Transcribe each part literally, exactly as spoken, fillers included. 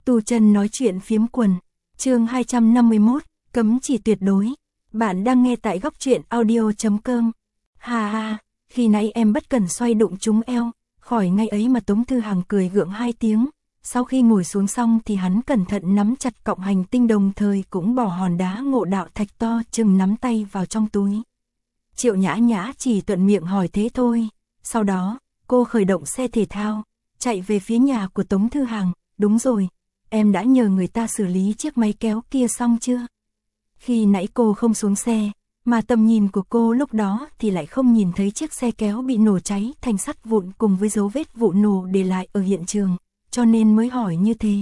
Tu Chân nói chuyện phiếm quần, chương hai trăm năm mươi mốt, cấm chỉ tuyệt đối. Bạn đang nghe tại góc truyện audio chấm com. Ha ha, khi nãy em bất cẩn xoay đụng trúng eo, khỏi ngay ấy mà Tống Thư Hằng cười gượng hai tiếng. Sau khi ngồi xuống xong thì hắn cẩn thận nắm chặt cọng hành tinh, đồng thời cũng bỏ hòn đá ngộ đạo thạch to chừng nắm tay vào trong túi. Triệu Nhã Nhã chỉ thuận miệng hỏi thế thôi. Sau đó, cô khởi động xe thể thao, chạy về phía nhà của Tống Thư Hằng. Đúng rồi, em đã nhờ người ta xử lý chiếc máy kéo kia xong chưa? Khi nãy cô không xuống xe, mà tầm nhìn của cô lúc đó thì lại không nhìn thấy chiếc xe kéo bị nổ cháy thành sắt vụn cùng với dấu vết vụ nổ để lại ở hiện trường, cho nên mới hỏi như thế.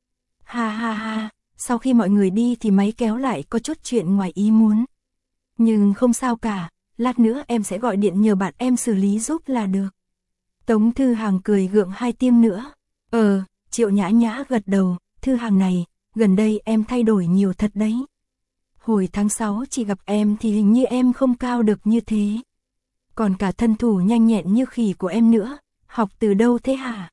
Ha ha ha, sau khi mọi người đi thì máy kéo lại có chút chuyện ngoài ý muốn. Nhưng không sao cả, lát nữa em sẽ gọi điện nhờ bạn em xử lý giúp là được. Tống Thư Hằng cười gượng hai tiếng nữa. Ờ, Triệu Nhã Nhã gật đầu, Thư Hằng này, gần đây em thay đổi nhiều thật đấy. Hồi tháng sáu chị gặp em thì hình như em không cao được như thế. Còn cả thân thủ nhanh nhẹn như khỉ của em nữa, học từ đâu thế hả?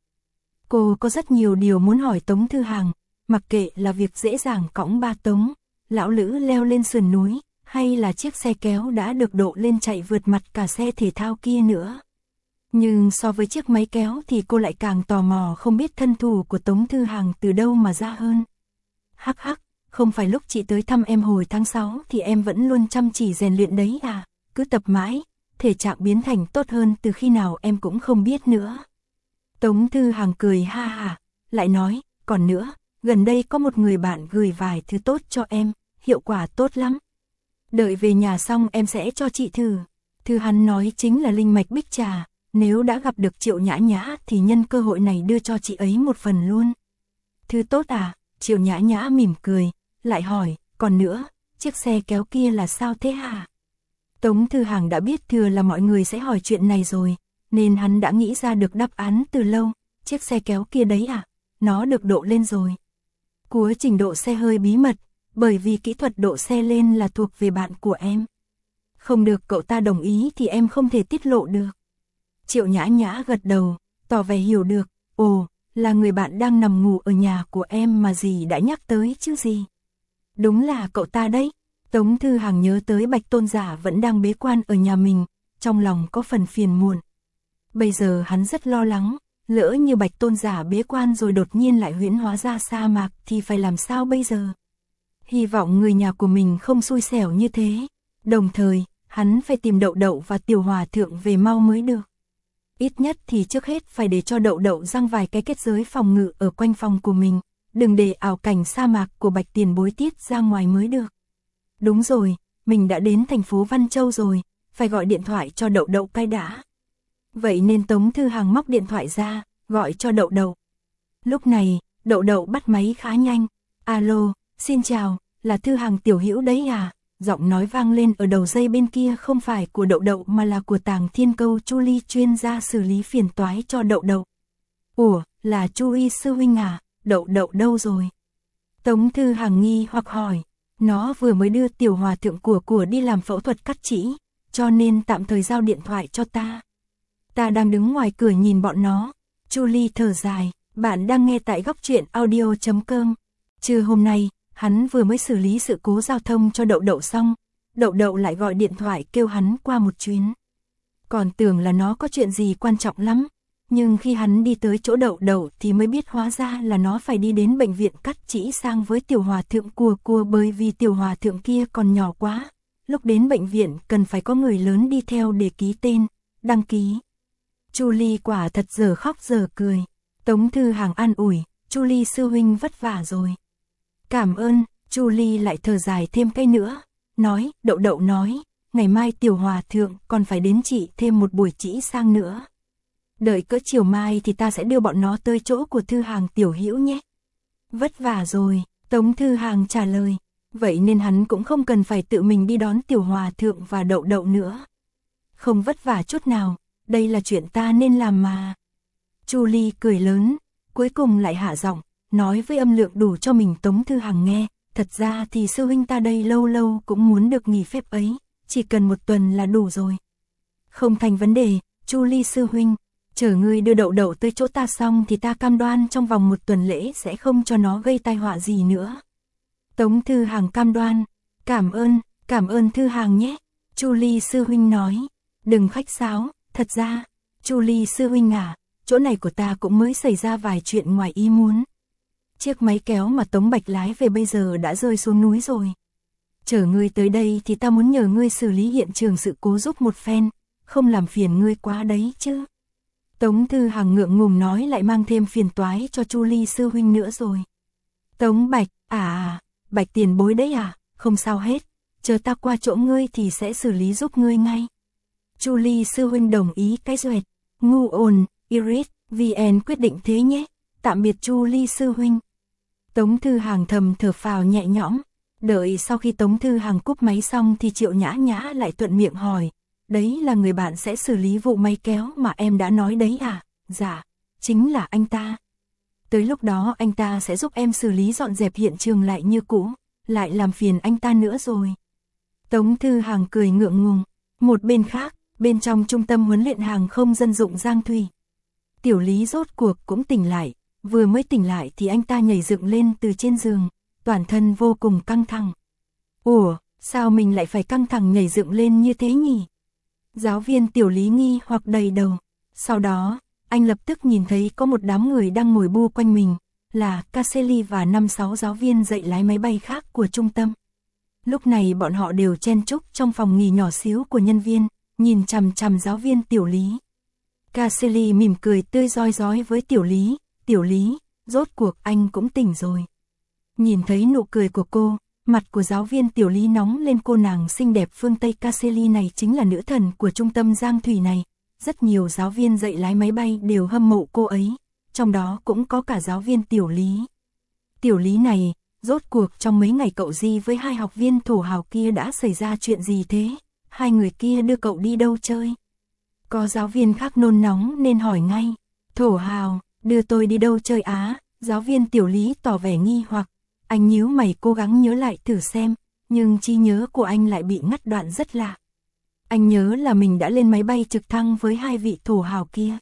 Cô có rất nhiều điều muốn hỏi Tống Thư Hằng, mặc kệ là việc dễ dàng cõng ba Tống, lão lữ leo lên sườn núi, hay là chiếc xe kéo đã được độ lên chạy vượt mặt cả xe thể thao kia nữa. Nhưng so với chiếc máy kéo thì cô lại càng tò mò không biết thân thủ của Tống Thư Hằng từ đâu mà ra hơn. Hắc hắc, không phải lúc chị tới thăm em hồi tháng sáu thì em vẫn luôn chăm chỉ rèn luyện đấy à, cứ tập mãi, thể trạng biến thành tốt hơn từ khi nào em cũng không biết nữa. Tống Thư Hằng cười ha ha, lại nói, còn nữa, gần đây có một người bạn gửi vài thứ tốt cho em, hiệu quả tốt lắm. Đợi về nhà xong em sẽ cho chị thử. Thư hắn nói chính là linh mạch bích trà, nếu đã gặp được Triệu Nhã Nhã thì nhân cơ hội này đưa cho chị ấy một phần luôn. Thứ tốt à? Triệu Nhã Nhã mỉm cười, lại hỏi, còn nữa, chiếc xe kéo kia là sao thế hả? Tống Thư Hằng đã biết thừa là mọi người sẽ hỏi chuyện này rồi, nên hắn đã nghĩ ra được đáp án từ lâu. Chiếc xe kéo kia đấy à? Nó được độ lên rồi. Quá trình độ xe hơi bí mật, bởi vì kỹ thuật độ xe lên là thuộc về bạn của em. Không được cậu ta đồng ý thì em không thể tiết lộ được. Triệu Nhã Nhã gật đầu, tỏ vẻ hiểu được. Ồ, là người bạn đang nằm ngủ ở nhà của em mà dì đã nhắc tới chứ gì. Đúng là cậu ta đấy. Tống Thư Hằng nhớ tới Bạch Tôn Giả vẫn đang bế quan ở nhà mình, trong lòng có phần phiền muộn. Bây giờ hắn rất lo lắng, lỡ như Bạch Tôn Giả bế quan rồi đột nhiên lại huyễn hóa ra sa mạc thì phải làm sao bây giờ? Hy vọng người nhà của mình không xui xẻo như thế. Đồng thời, hắn phải tìm Đậu Đậu và Tiểu Hòa Thượng về mau mới được. Ít nhất thì trước hết phải để cho Đậu Đậu răng vài cái kết giới phòng ngự ở quanh phòng của mình, đừng để ảo cảnh sa mạc của Bạch Tiền Bối tiết ra ngoài mới được. Đúng rồi, mình đã đến thành phố Văn Châu rồi, phải gọi điện thoại cho Đậu Đậu cái đã. Vậy nên Tống Thư Hằng móc điện thoại ra, gọi cho Đậu Đậu. Lúc này, Đậu Đậu bắt máy khá nhanh. Alo, xin chào, là Thư Hằng tiểu hữu đấy à? Giọng nói vang lên ở đầu dây bên kia không phải của Đậu Đậu mà là của Tàng Thiên Câu Chu Ly, chuyên gia xử lý phiền toái cho Đậu Đậu. Ủa, là Chu Y sư huynh à? Đậu Đậu đâu rồi? Tống Thư Hằng nghi hoặc hỏi. Nó vừa mới đưa Tiểu Hòa Thượng của của đi làm phẫu thuật cắt chỉ, cho nên tạm thời giao điện thoại cho ta. Ta đang đứng ngoài cửa nhìn bọn nó. Chu Ly thở dài. Bạn đang nghe tại góc truyện audio chấm com. Trưa hôm nay, hắn vừa mới xử lý sự cố giao thông cho Đậu Đậu xong, Đậu Đậu lại gọi điện thoại kêu hắn qua một chuyến. Còn tưởng là nó có chuyện gì quan trọng lắm, nhưng khi hắn đi tới chỗ Đậu Đậu thì mới biết hóa ra là nó phải đi đến bệnh viện cắt chỉ sang với Tiểu Hòa Thượng của của bởi vì Tiểu Hòa Thượng kia còn nhỏ quá. Lúc đến bệnh viện cần phải có người lớn đi theo để ký tên, đăng ký. Chu Ly quả thật giờ khóc giờ cười. Tống Thư Hằng an ủi, Chu Ly sư huynh vất vả rồi. Cảm ơn. Chu Ly lại thở dài thêm cái nữa, nói, Đậu Đậu nói, ngày mai Tiểu Hòa Thượng còn phải đến chỉ thêm một buổi chỉ sang nữa. Đợi cỡ chiều mai thì ta sẽ đưa bọn nó tới chỗ của Thư Hằng tiểu hữu nhé. Vất vả rồi, Tống Thư Hằng trả lời, vậy nên hắn cũng không cần phải tự mình đi đón Tiểu Hòa Thượng và Đậu Đậu nữa. Không vất vả chút nào, đây là chuyện ta nên làm mà. Chu Ly cười lớn, cuối cùng lại hạ giọng, nói với âm lượng đủ cho mình Tống Thư Hằng nghe, thật ra thì sư huynh ta đây lâu lâu cũng muốn được nghỉ phép ấy, chỉ cần một tuần là đủ rồi. Không thành vấn đề, Chu Ly sư huynh. Chờ ngươi đưa đậu đậu tới chỗ ta xong thì ta cam đoan trong vòng một tuần lễ sẽ không cho nó gây tai họa gì nữa. Tống Thư Hàng cam đoan. Cảm ơn, cảm ơn Thư Hàng nhé. Chu Ly sư huynh nói. Đừng khách sáo, thật ra, Chu Ly sư huynh à, chỗ này của ta cũng mới xảy ra vài chuyện ngoài ý muốn. Chiếc máy kéo mà Tống Bạch lái về bây giờ đã rơi xuống núi rồi. Chở ngươi tới đây thì ta muốn nhờ ngươi xử lý hiện trường sự cố giúp một phen, không làm phiền ngươi quá đấy chứ. Tống Thư Hàng ngượng ngùng nói lại mang thêm phiền toái cho Chu Ly sư huynh nữa rồi. Tống Bạch, à, Bạch tiền bối đấy à, không sao hết, chờ ta qua chỗ ngươi thì sẽ xử lý giúp ngươi ngay. Chu Ly sư huynh đồng ý cái duệt. Ngu ồn, Iris, vê en quyết định thế nhé. Tạm biệt Chu Ly sư huynh. Tống Thư Hàng thầm thở phào nhẹ nhõm. Đợi sau khi Tống Thư Hàng cúp máy xong thì Triệu Nhã Nhã lại thuận miệng hỏi. Đấy là người bạn sẽ xử lý vụ máy kéo mà em đã nói đấy à? Dạ, chính là anh ta. Tới lúc đó anh ta sẽ giúp em xử lý dọn dẹp hiện trường lại như cũ, lại làm phiền anh ta nữa rồi. Tống Thư Hàng cười ngượng ngùng. Một bên khác, bên trong trung tâm huấn luyện hàng không dân dụng Giang Thủy. Tiểu Lý rốt cuộc cũng tỉnh lại, vừa mới tỉnh lại thì anh ta nhảy dựng lên từ trên giường, toàn thân vô cùng căng thẳng. Ủa, sao mình lại phải căng thẳng nhảy dựng lên như thế nhỉ? Giáo viên Tiểu Lý nghi hoặc đầy đầu. Sau đó, anh lập tức nhìn thấy có một đám người đang ngồi bu quanh mình, là Caselli và năm sáu giáo viên dạy lái máy bay khác của trung tâm. Lúc này bọn họ đều chen chúc trong phòng nghỉ nhỏ xíu của nhân viên, nhìn chằm chằm giáo viên Tiểu Lý. Caselli mỉm cười tươi rói rói với Tiểu Lý. Tiểu Lý, rốt cuộc anh cũng tỉnh rồi. Nhìn thấy nụ cười của cô, mặt của giáo viên Tiểu Lý nóng lên. Cô nàng xinh đẹp phương Tây Caselli này chính là nữ thần của trung tâm Giang Thủy này. Rất nhiều giáo viên dạy lái máy bay đều hâm mộ cô ấy, trong đó cũng có cả giáo viên Tiểu Lý. Tiểu Lý này, rốt cuộc trong mấy ngày cậu Di với hai học viên thổ hào kia đã xảy ra chuyện gì thế? Hai người kia đưa cậu đi đâu chơi? Có giáo viên khác nôn nóng nên hỏi ngay. Thổ hào, đưa tôi đi đâu chơi á? Giáo viên Tiểu Lý tỏ vẻ nghi hoặc. Anh nhíu mày cố gắng nhớ lại thử xem, nhưng trí nhớ của anh lại bị ngắt đoạn rất lạ. Anh nhớ là mình đã lên máy bay trực thăng với hai vị thổ hào kia.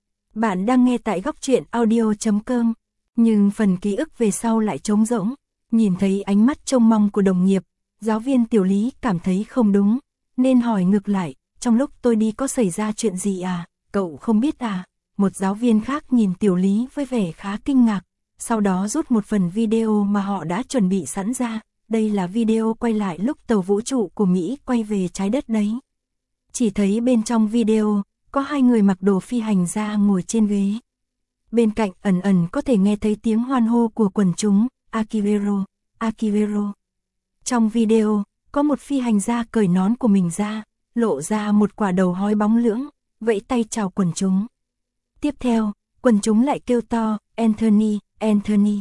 Bạn đang nghe tại góc truyện audio chấm com, nhưng phần ký ức về sau lại trống rỗng. Nhìn thấy ánh mắt trông mong của đồng nghiệp, giáo viên Tiểu Lý cảm thấy không đúng, nên hỏi ngược lại, trong lúc tôi đi có xảy ra chuyện gì à, cậu không biết à? Một giáo viên khác nhìn Tiểu Lý với vẻ khá kinh ngạc, sau đó rút một phần video mà họ đã chuẩn bị sẵn ra. Đây là video quay lại lúc tàu vũ trụ của Mỹ quay về trái đất đấy. Chỉ thấy bên trong video, có hai người mặc đồ phi hành gia ngồi trên ghế. Bên cạnh ẩn ẩn có thể nghe thấy tiếng hoan hô của quần chúng, Akivero, Akivero. Trong video, có một phi hành gia cởi nón của mình ra, lộ ra một quả đầu hói bóng lưỡng, vẫy tay chào quần chúng. Tiếp theo, quần chúng lại kêu to, Anthony, Anthony.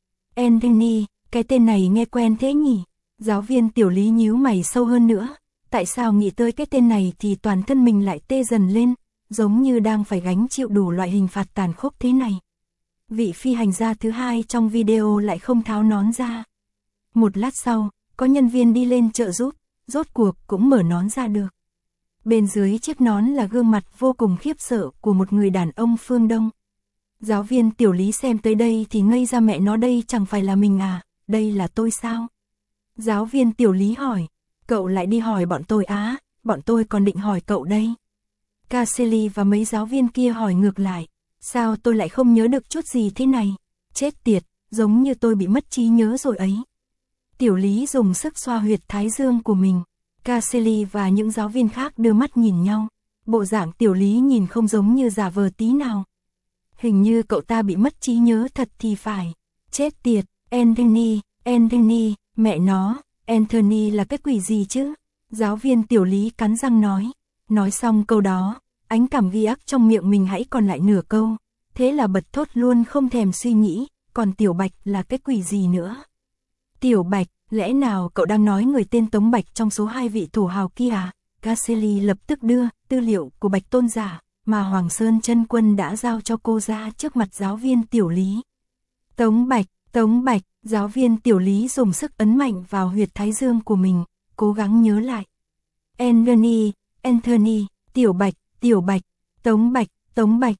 Anthony, cái tên này nghe quen thế nhỉ? Giáo viên Tiểu Lý nhíu mày sâu hơn nữa. Tại sao nghĩ tới cái tên này thì toàn thân mình lại tê dần lên, giống như đang phải gánh chịu đủ loại hình phạt tàn khốc thế này. Vị phi hành gia thứ hai trong video lại không tháo nón ra. Một lát sau, có nhân viên đi lên trợ giúp, rốt cuộc cũng mở nón ra được. Bên dưới chiếc nón là gương mặt vô cùng khiếp sợ của một người đàn ông phương Đông. Giáo viên Tiểu Lý xem tới đây thì ngây ra mẹ nó, đây chẳng phải là mình à, đây là tôi sao? Giáo viên Tiểu Lý hỏi, cậu lại đi hỏi bọn tôi á, bọn tôi còn định hỏi cậu đây. Caselli và mấy giáo viên kia hỏi ngược lại, sao tôi lại không nhớ được chút gì thế này? Chết tiệt, giống như tôi bị mất trí nhớ rồi ấy. Tiểu Lý dùng sức xoa huyệt thái dương của mình. Caselli và những giáo viên khác đưa mắt nhìn nhau. Bộ dạng Tiểu Lý nhìn không giống như giả vờ tí nào. Hình như cậu ta bị mất trí nhớ thật thì phải. Chết tiệt, Anthony, Anthony, mẹ nó, Anthony là cái quỷ gì chứ? Giáo viên Tiểu Lý cắn răng nói. Nói xong câu đó, ánh cảm ghi ác trong miệng mình hãy còn lại nửa câu. Thế là bật thốt luôn không thèm suy nghĩ, còn Tiểu Bạch là cái quỷ gì nữa? Tiểu Bạch, lẽ nào cậu đang nói người tên Tống Bạch trong số hai vị thổ hào kia à? Caselli lập tức đưa tư liệu của Bạch Tôn giả mà Hoàng Sơn Chân Quân đã giao cho cô ra trước mặt giáo viên Tiểu Lý. Tống Bạch, Tống Bạch, giáo viên Tiểu Lý dùng sức ấn mạnh vào huyệt thái dương của mình, cố gắng nhớ lại. Anthony, Anthony, Tiểu Bạch, Tiểu Bạch, Tống Bạch, Tống Bạch,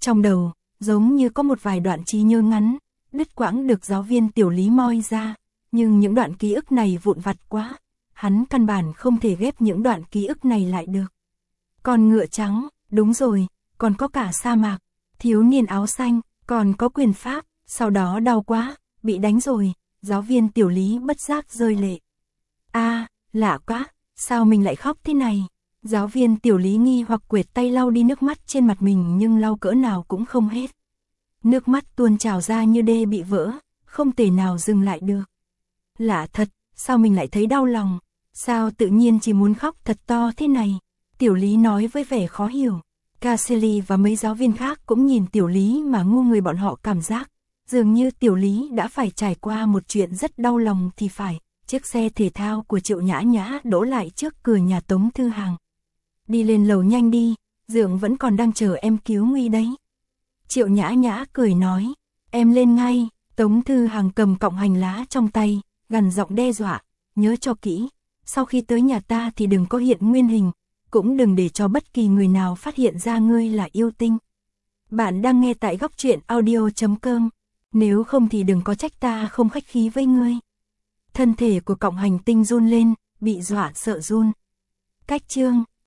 Trong đầu, giống như có một vài đoạn trí nhớ ngắn, đứt quãng được giáo viên Tiểu Lý moi ra, nhưng những đoạn ký ức này vụn vặt quá, hắn căn bản không thể ghép những đoạn ký ức này lại được. Còn ngựa trắng, đúng rồi, còn có cả sa mạc, thiếu niên áo xanh, còn có quyền pháp, sau đó đau quá, bị đánh rồi, giáo viên Tiểu Lý bất giác rơi lệ. A, lạ quá, sao mình lại khóc thế này? Giáo viên Tiểu Lý nghi hoặc quệt tay lau đi nước mắt trên mặt mình nhưng lau cỡ nào cũng không hết. Nước mắt tuôn trào ra như đê bị vỡ, không thể nào dừng lại được. Lạ thật, sao mình lại thấy đau lòng? Sao tự nhiên chỉ muốn khóc thật to thế này? Tiểu Lý nói với vẻ khó hiểu. Caselli và mấy giáo viên khác cũng nhìn Tiểu Lý mà ngu người, bọn họ cảm giác dường như Tiểu Lý đã phải trải qua một chuyện rất đau lòng thì phải. Chiếc xe thể thao của Triệu Nhã Nhã đỗ lại trước cửa nhà Tống Thư Hằng. Đi lên lầu nhanh đi, Dượng vẫn còn đang chờ em cứu nguy đấy. Triệu Nhã Nhã cười nói, em lên ngay. Tống Thư Hằng cầm cọng hành lá trong tay, gằn giọng đe dọa, nhớ cho kỹ, sau khi tới nhà ta thì đừng có hiện nguyên hình, cũng đừng để cho bất kỳ người nào phát hiện ra ngươi là yêu tinh. Bạn đang nghe tại góc truyện audio chấm com, nếu không thì đừng có trách ta không khách khí với ngươi. Thân thể của cọng hành tinh run lên, bị dọa sợ run. Cách chương